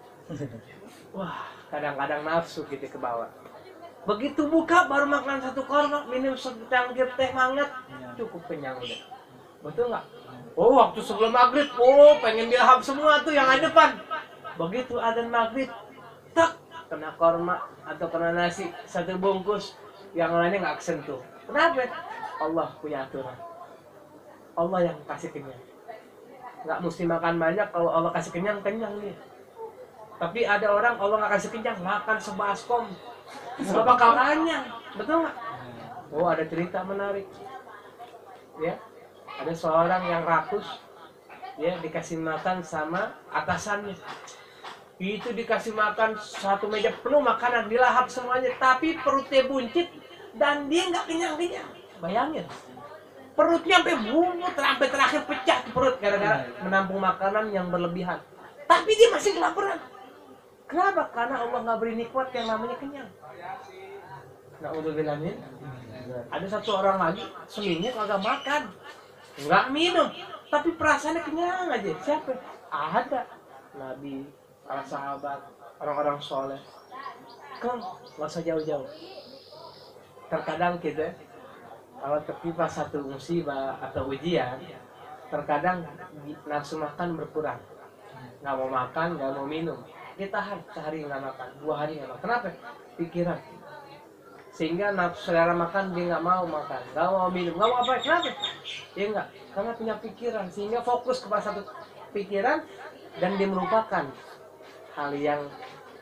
Wah, kadang-kadang nafsu kita ke bawah. Begitu buka baru makan satu korma, minum secangkir teh hangat, cukup kenyang udah. Betul nggak? Oh, waktu sebelum maghrib, oh pengen dilahap semua tuh yang ada depan. Begitu adzan maghrib, tak kena korma atau kena nasi satu bungkus, yang lainnya nggak kesentuh. Kenapa? Allah punya aturan. Allah yang kasih kenyang. Nggak mesti makan banyak, kalau Allah kasih kenyang, kenyang nih. Tapi ada orang Allah nggak kasih kenyang, makan sebaskom, nggak bakal kenyang, betul nggak? Oh, ada cerita menarik. Ya, ada seorang yang rakus, ya dikasih makan sama atasannya. Itu dikasih makan satu meja penuh makanan, dilahap semuanya, tapi perutnya buncit dan dia nggak kenyang-kenyang. Bayangin, perutnya sampai bungut, sampai terakhir pecah perut gara-gara menampung makanan yang berlebihan. Tapi dia masih kelaparan. Kenapa? Karena Allah nggak beri nikmat yang namanya kenyang. Na'udzubillah min. Ada satu orang lagi seminggu kagak makan, nggak minum, tapi perasaannya kenyang aja. Siapa? Ada Nabi, para sahabat, orang-orang soleh. Kan nggak usah jauh-jauh. Terkadang kita kalau tertimpa satu musibah atau ujian, terkadang nafsu makan berkurang. Nggak mau makan, nggak mau minum. Dia tahan sehari nggak makan, dua hari nggak makan. Kenapa? Pikiran. Sehingga nafsu selera makan dia nggak mau makan, nggak mau minum, nggak mau apa? Kenapa? Ya nggak, karena punya pikiran. Sehingga fokus kepada satu pikiran dan dia melupakan hal yang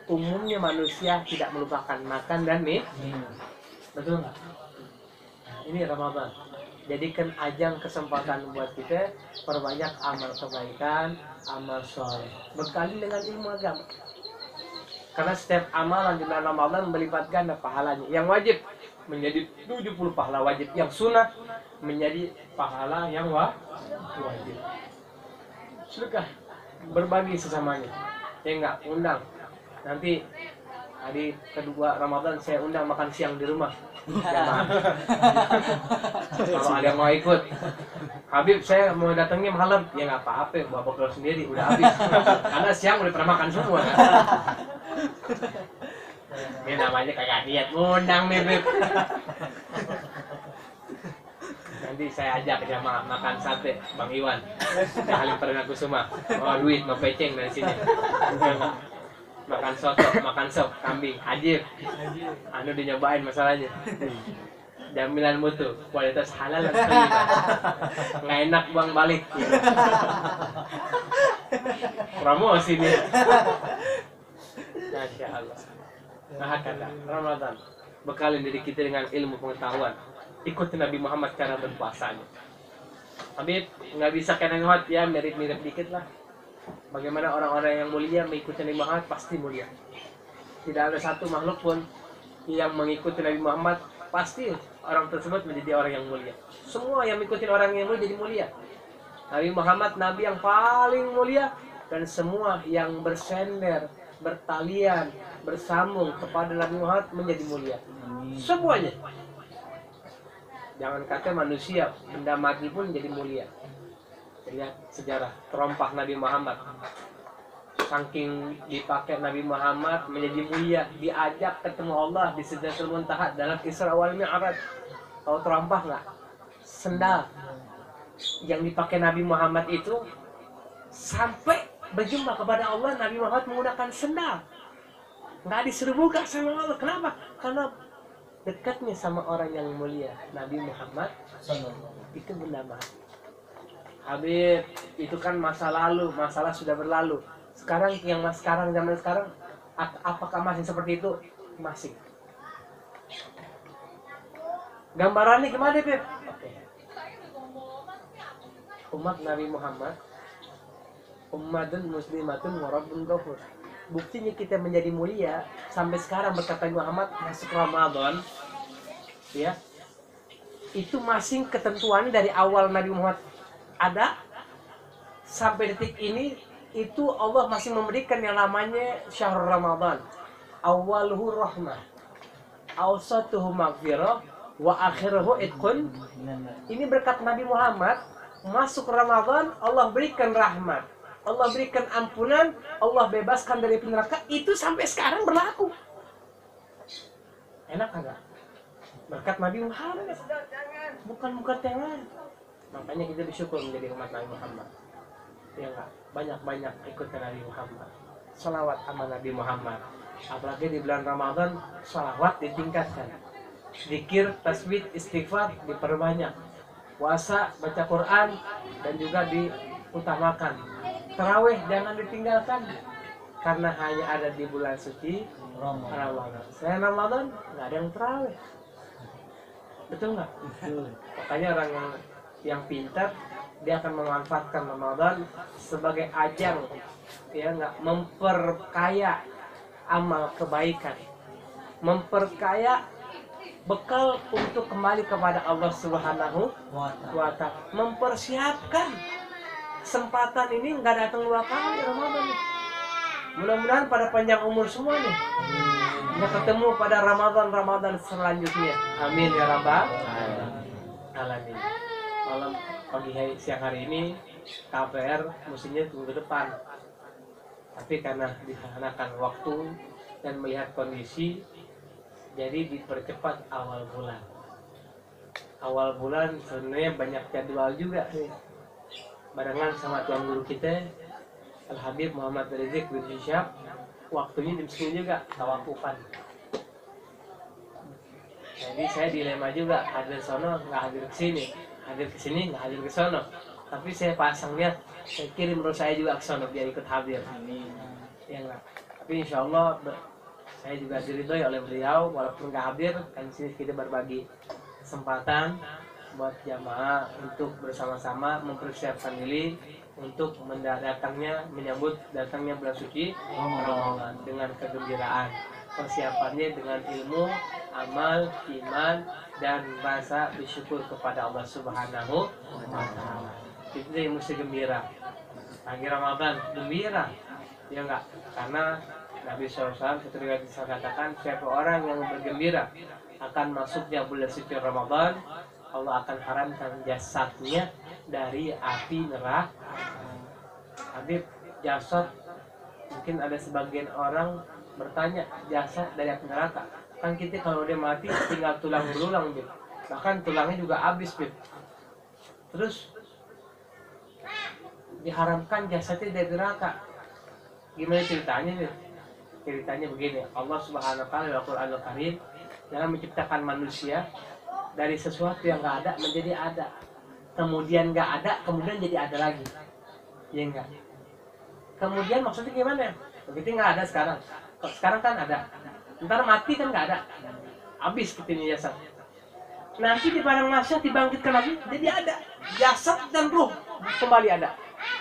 umumnya manusia tidak melupakan, makan dan minum. Betul nggak? Ini Ramadan. Jadikan ajang kesempatan buat kita perbanyak amal kebaikan, amal soleh, bekali dengan ilmu agama. Karena setiap amalan di bulan Ramadan melipat ganda pahalanya. Yang wajib menjadi tujuh puluh pahala wajib, yang sunat menjadi pahala yang wa wajib. Sedekah, berbagi sesamanya. Saya nggak undang. Nanti hari kedua Ramadan saya undang makan siang di rumah. Jamaah. Kalau ada yang mau ikut, Habib saya mau datangnya malam, ya nggak apa-apa, bawa bekal sendiri, udah habis. Karena siang udah pernah makan semua. Kan? Ini namanya kagak niat ngundang nih, Bib. Nanti saya ajak jamaah makan sate, Bang Iwan, Halim Perdana Kusuma. Oh duit, mau peceng dari sini. Makan soto, makan sop, kambing, ajib. Anu dinyobain masalahnya. Jaminan mutu, kualitas halal dan tayyiban. Nggak enak buang balik. Gitu. Promosi nih. Masya Allah. Nah kata Ramadan, bekalin diri kita dengan ilmu pengetahuan. Ikuti Nabi Muhammad cara berpuasanya. Habib nggak bisa kena ngot ya, mirip-mirip dikit lah. Bagaimana orang-orang yang mulia mengikuti Nabi Muhammad pasti mulia. Tidak ada satu makhluk pun yang mengikuti Nabi Muhammad pasti orang tersebut menjadi orang yang mulia. Semua yang mengikuti orang yang mulia jadi mulia. Nabi Muhammad Nabi yang paling mulia, dan semua yang bersender, bertalian, bersambung kepada Nabi Muhammad menjadi mulia. Semuanya. Jangan kata manusia, benda mati pun jadi mulia. Lihat sejarah terompah Nabi Muhammad, saking dipakai Nabi Muhammad menjadi mulia, diajak ketemu Allah di Sidratul Muntaha dalam Isra wal Mi'raj. Tahu terompah nggak? Sendal yang dipakai Nabi Muhammad itu sampai berjumpa kepada Allah, Nabi Muhammad menggunakan sendal, nggak disuruh buka sama Allah. Kenapa? Karena dekatnya sama orang yang mulia, Nabi Muhammad itu benda mati. Habib, itu kan masa lalu, masalah sudah berlalu. Sekarang yang mas sekarang zaman sekarang, apakah masih seperti itu? Masih. Gambarannya gimana, Beb? Umat Nabi Muhammad, ummatun muslimatun warabbun ghafur. Buktinya kita menjadi mulia sampai sekarang berkat Nabi Muhammad masuk Ramadan, ya. Itu masing ketentuannya dari awal Nabi Muhammad ada sampai detik ini, itu Allah masih memberikan yang namanya syahrul Ramadan. Awaluhu rahmah, awsatuhu maghfirah, wa akhiruhu itqun. Ini berkat Nabi Muhammad masuk Ramadan, Allah berikan rahmat, Allah berikan ampunan, Allah bebaskan dari neraka. Itu sampai sekarang berlaku. Enak enggak? Berkat Nabi Muhammad, bukan bukan yang lain. Makanya kita bersyukur menjadi umat Nabi Muhammad. Ya enggak? Banyak-banyak ikut Nabi Muhammad. Salawat sama Nabi Muhammad. Apalagi di bulan Ramadan, salawat ditingkatkan. Zikir, tasbih, istighfar diperbanyak. Puasa, baca Quran, dan juga diutamakan. Tarawih jangan ditinggalkan. Karena hanya ada di bulan suci Ramadan. Selain Ramadan, nggak ada yang tarawih. Betul nggak? Betul. Makanya orang yang yang pintar, dia akan memanfaatkan Ramadan sebagai ajang, ya nggak, memperkaya amal kebaikan, memperkaya bekal untuk kembali kepada Allah Subhanahu wa Ta'ala, mempersiapkan kesempatan ini nggak datang dua kali Ramadan. Mudah-mudahan pada panjang umur semua nih, kita ketemu pada Ramadan-Ramadan selanjutnya. Amin ya rabbal alamin. Malam pagi hari, siang hari ini K P R mestinya tunggu ke depan, tapi karena dihanakan waktu dan melihat kondisi, jadi dipercepat awal bulan. Awal bulan sebenarnya banyak jadwal juga nih. Barengan sama tuan guru kita Al Habib Muhammad Rizik bin Syihab, waktunya jam sepuluh juga tawakufan. Jadi saya dilema juga, hadir sono nggak hadir ke sini, hadir ke sini nggak hadir ke sono. Tapi saya pasang lihat, saya kirim menurut saya juga ke sono biar ikut hadir. Amin. Ya enggak. Tapi insya Allah saya juga diridhoi oleh beliau, walaupun nggak hadir, kan sini kita berbagi kesempatan buat jamaah untuk bersama-sama mempersiapkan diri untuk mendatangnya menyambut datangnya bulan suci Ramadan dengan kegembiraan. Persiapannya dengan ilmu, amal, iman, dan rasa bersyukur kepada Allah Subhanahu wa Ta'ala. Itu yang mesti gembira. Pagi Ramadan gembira, ya enggak? Karena Nabi shallallahu alaihi wasallam ketika bisa katakan siapa orang yang bergembira akan masuknya bulan suci Ramadan, Allah akan haramkan jasadnya dari api neraka. Habib, jasad, mungkin ada sebagian orang bertanya, jasad dari api neraka. Kan kita kalau dia mati tinggal tulang belulang, Bib. Bahkan tulangnya juga habis, Bib. Terus diharamkan jasadnya dari neraka. Gimana ceritanya, Bib? Ceritanya begini, Allah Subhanahu wa Ta'ala dalam Al-Qur'anul Karim dalam menciptakan manusia dari sesuatu yang nggak ada menjadi ada, kemudian nggak ada, kemudian jadi ada lagi, ya enggak? Kemudian maksudnya gimana? Begitu nggak ada sekarang, sekarang kan ada, ntar mati kan nggak ada, habis ketini jasad. Nanti di padang mahsyar dibangkitkan lagi, jadi ada jasad dan ruh kembali ada.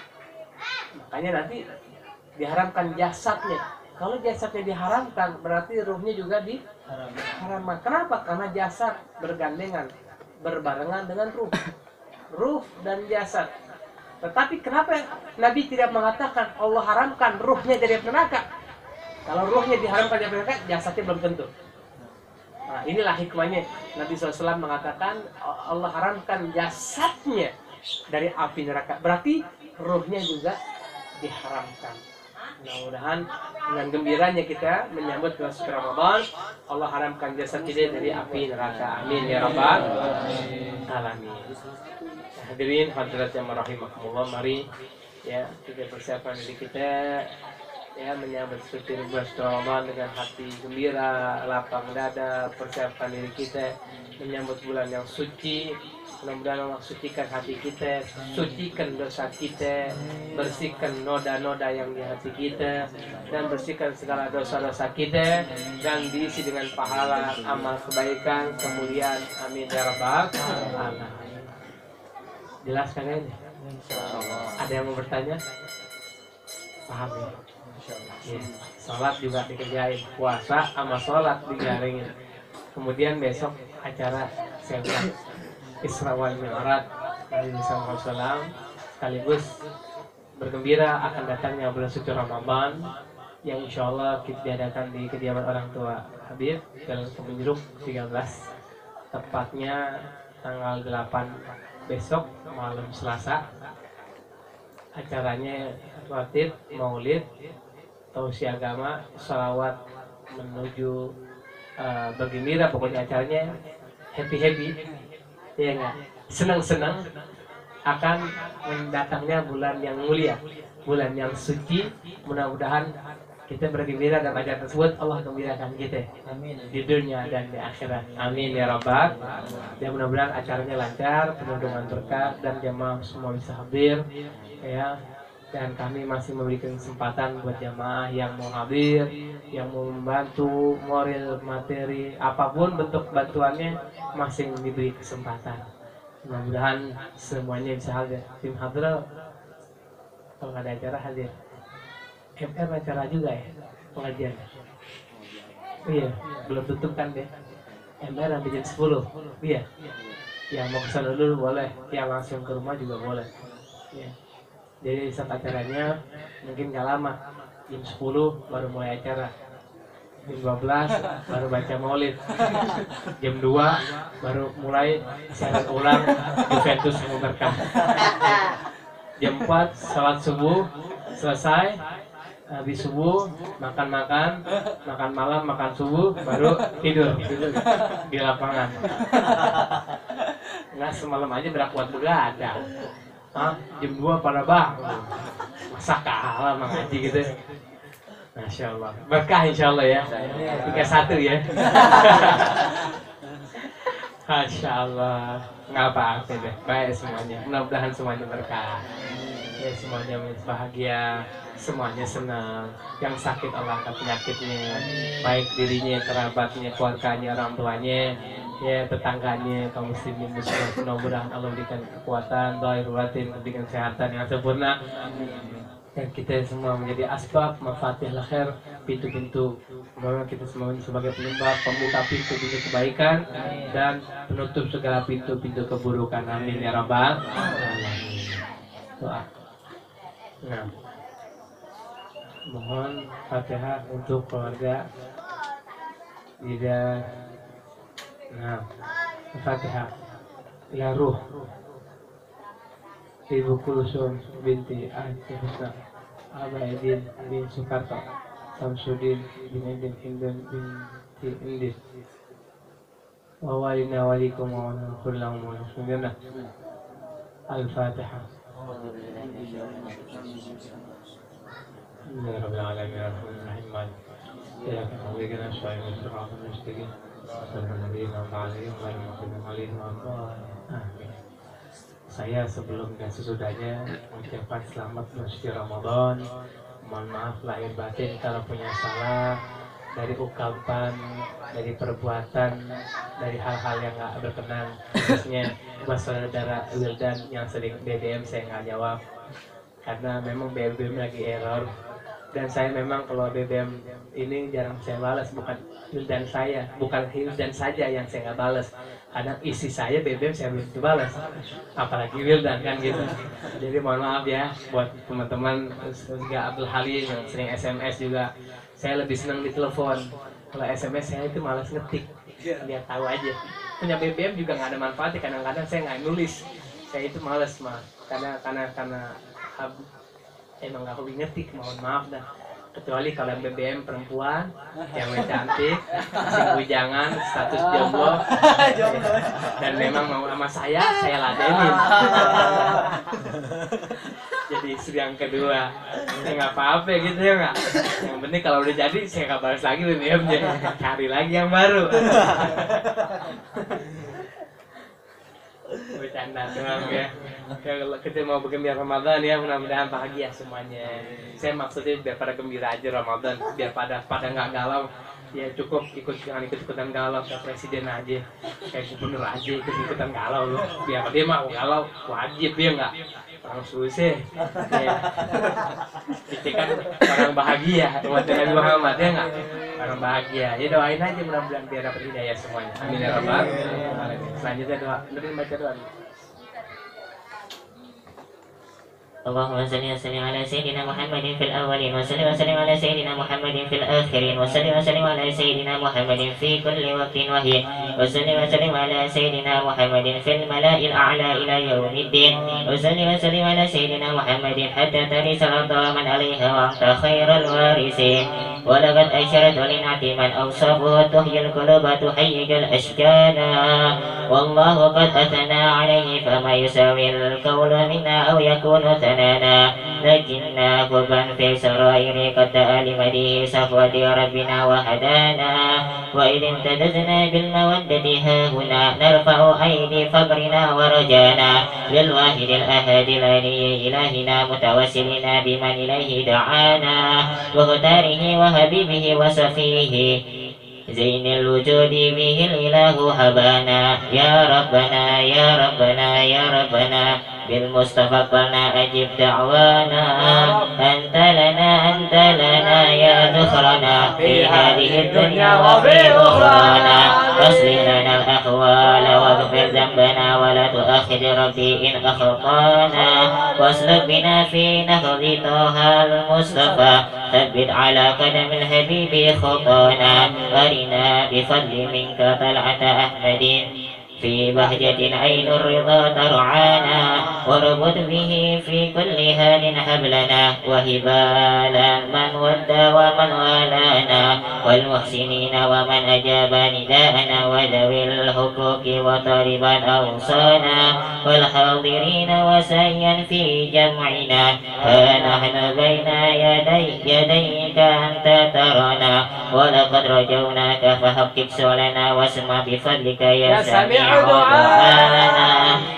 Makanya nanti diharamkan jasadnya. Kalau jasadnya diharamkan, berarti ruhnya juga diharamkan. Kenapa? Karena jasad bergandengan, berbarengan dengan ruh. Ruh dan jasad. Tetapi kenapa Nabi tidak mengatakan Allah haramkan ruhnya dari neraka? Kalau ruhnya diharamkan dari neraka, jasadnya belum tentu. Nah, inilah hikmahnya. Nabi shallallahu alaihi wasallam mengatakan Allah haramkan jasadnya dari api neraka. Berarti ruhnya juga diharamkan. Mudah-mudahan dengan gembiranya kita menyambut bulan suci Ramadan, Allah haramkan jasad kita dari api neraka. Amin ya rabbal alamin. Hadirin hadirat yang rahimakumullah, mari ya kita persiapkan diri kita ya menyambut suci bulan suci Ramadan dengan hati gembira, lapang dada. Persiapkan diri kita menyambut bulan yang suci. Mudah-mudahan Allah sucikan hati kita, sucikan dosa kita, bersihkan noda-noda yang di hati kita, dan bersihkan segala dosa-dosa kita, dan diisi dengan pahala amal kebaikan, kemuliaan. Amin ya rabbal alamin. Jelas kan ini? Ada yang mau bertanya? Paham ya? Ya. Sholat juga dikerjain, puasa sama sholat dijaringin. Kemudian besok acara selfie Isra wal Mi'raj Nabi sallallahu alaihi wasallam, sekaligus bergembira akan datangnya bulan suci Ramadan yang insya Allah kita diadakan di kediaman orang tua Habib Jalan Kebun Jeruk tiga belas, tepatnya tanggal delapan besok malam Selasa. Acaranya ratib, maulid, tausiah agama, salawat menuju uh, bergembira, pokoknya acaranya happy-happy. Ya enggak? Senang-senang akan mendatangnya bulan yang mulia, bulan yang suci. Mudah-mudahan kita bergembira dalam acara tersebut. Allah gembirakan kita di dunia dan di akhirat. Amin ya rabbal. Dan mudah-mudahan acaranya lancar, penuh dengan berkah, dan jamaah semua bisa hadir ya. Dan kami masih memberikan kesempatan buat jamaah yang mau hadir, yang mau membantu moral, materi, apapun bentuk bantuannya masih diberi kesempatan. Mudah-mudahan semuanya bisa hadir. Tim hadra kalau nggak ada acara hadir. M R acara juga ya pengajian. Iya, belum tutup kan deh. M R sampai jam sepuluh. Iya. Yang mau kesana dulu boleh, yang langsung ke rumah juga boleh. Iya. Jadi saat acaranya mungkin gak lama, jam sepuluh baru mulai acara, jam dua belas baru baca maulid, jam dua baru mulai siaran ulang Juventus yang berkah, jam empat salat subuh selesai, habis subuh makan-makan, makan malam, makan subuh, baru tidur di lapangan. Nggak semalam aja berakuat begadang. Ah, jam dua pada bangun, masa kalah mengaji gitu. Masya Allah, berkah insya Allah ya. Tiga satu ya. Masya Allah, nggak apa-apa deh. Baik semuanya, mudah-mudahan semuanya berkah. Ya semuanya bahagia, semuanya senang. Yang sakit Allah angkat penyakitnya, baik dirinya, kerabatnya, keluarganya, orang tuanya. ya tetangganya kaum muslimin muslimat, mudah-mudahan Allah berikan kekuatan, doa batin, berikan kesehatan yang sempurna, dan kita semua menjadi asbab mafatihul khair, pintu-pintu, semoga kita semua sebagai penyebab pembuka pintu-pintu kebaikan dan penutup segala pintu-pintu keburukan. Amin ya rabbal alamin. Doa. Nah, mohon Fatihah untuk keluarga Ida. Nah, Fatihah. Ya ruh Ibu Kulsum binti Aisyah Husna Abaidin bin Soekarto Samsudin bin Idin Hindun binti Indis wa walina walikum wa kullam wa sunna. Al-Fatihah. Ya Rabbil Alamin Ar-Rahmanir Rahim. Ya Rabbana syai'un siratal mustaqim. Saya sebelum dan sesudahnya mengucapkan selamat memasuki Ramadan. Mohon maaf lahir batin kalau punya salah dari ucapan, dari perbuatan, dari hal-hal yang nggak berkenan. Khususnya buat saudara Wildan yang sering B B M saya nggak jawab karena memang B B M lagi error. Dan saya memang kalau B B M ini jarang saya balas, bukan Wildan saya, bukan Wildan saja yang saya nggak balas. Kadang isi saya B B M saya belum balas, apalagi Wildan kan gitu. Jadi mohon maaf ya buat teman-teman, juga Abdul Halim yang sering S M S juga. Saya lebih senang di telepon. Kalau S M S saya itu malas ngetik, biar tahu aja. Punya B B M juga nggak ada manfaatnya. Kadang-kadang saya nggak nulis, saya itu malas mah, karena karena karena emang gak hobi ngetik, mohon maaf dah. Kecuali kalau yang B B M perempuan, yang cantik, masih bujangan, status jomblo, dan memang mau sama saya, saya ladenin. Jadi istri yang kedua, ya nggak apa-apa gitu ya nggak. Yang penting kalau udah jadi, saya nggak balas lagi B B M-nya, cari lagi yang baru. Bercanda doang ya. Kalau kita mau bergembira Ramadan ya, mudah-mudahan bahagia semuanya. Saya maksudnya biar pada gembira aja Ramadan, biar pada pada nggak galau. Ya cukup ikut jangan ikut ikutan galau, kayak presiden aja, kayak gubernur aja ikut ikutan galau loh. Biar dia mau galau wajib ya nggak. Orang susah. Ya. Kita kan orang bahagia, umat Nabi Muhammad ya nggak. Orang bahagia. Ya doain aja mudah-mudahan biar dapat hidayah semuanya. Amin ya rabbal alamin. Selanjutnya doa, Nurin baca doa. اللهم صل وسلم على سيدنا محمد في الأولين وصل وسلم على سيدنا محمد في الآخرين وصل وسلم على سيدنا محمد في كل وقت وهي وصل وسلم على سيدنا محمد في الملأ الأعلى إلى يوم الدين وصل وسلم على سيدنا محمد حتى ترث الأرض ومن عليها وأنت خير الوارثين ولقد أشرت لنعت من أوصافه تحيي القلوب تحيي الأشكال والله قد أثنى عليه فما يساوي القول منا أو يكون ثنانا لكننا قربا في سرائر قد لمديه صفوة ربنا وهدانا وإذ امتددنا بالمودة ها هنا نرفع أيدي فقرنا ورجانا للواحد الأحد الغني إلهنا متوسلين بمن إليه دعانا واختاره وحبيبه وصفيه زين الوجود به الإله هبانا يا ربنا يا ربنا يا ربنا بالمصطفى قلنا أجب دعوانا أنت لنا أنت لنا يا ذخرنا في هذه الدنيا وفي أخرانا أصلح لنا الأحوال واغفر ذنبنا ولا تؤاخذ ربي إن أخطانا واسلك بنا في نهض طه المصطفى ثبت على قدم الحبيب خطانا أرنا بفضل منك طلعة أحمد في بهجة عين الرضا ترعانا واربط به في كل هاد حبلنا وهبالا من ود ومن والانا والمحسنين ومن أجاب نداءنا وذوي الحقوق وطالبا أوصانا والحاضرين وسعيا في جمعنا ها نحن بين يدي يديك أنت ترانا ولقد رجوناك فحقق سؤلنا واسمع بفضلك يا سميع دعانا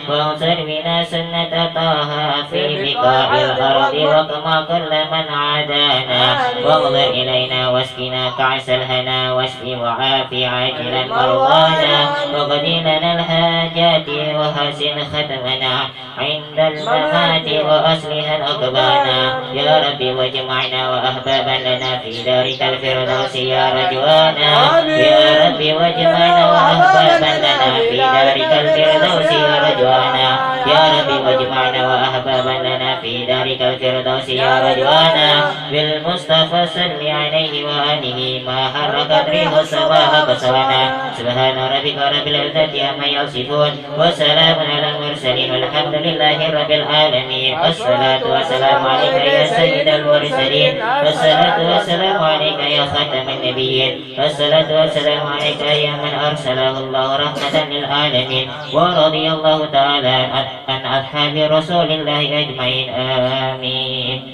وانصر بنا سنة طه في بقاع الأرض وكما كل من عادانا واغفر إلينا واسقنا كعس الهنا واشف وعافي عاجلا مرضانا وقضي لنا الحاجات وحسن ختمنا عند الممات وأصلح أقبانا يا ربي واجمعنا وأحبابا لنا في دارك الفردوس يا رجوانا يا ربي واجمعنا وأحبابا لنا في دارك الفردوس يا رجوانا يا ربي واجمعنا وأحبابا لنا في دارك الفردوس يا رجوانا بالمصطفى صل عليه وآله ما حركت ريح السماء بصرنا سبحان ربك رب العزة عما يصفون وسلام على المرسلين والحمد لله رب العالمين والصلاة والسلام عليك يا سيد المرسلين والصلاة والسلام عليك يا خاتم النبيين والصلاة والسلام عليك يا من أرسله الله رحمة للعالمين ورضي الله تعالى عن أصحاب رسول الله أجمعين آمين.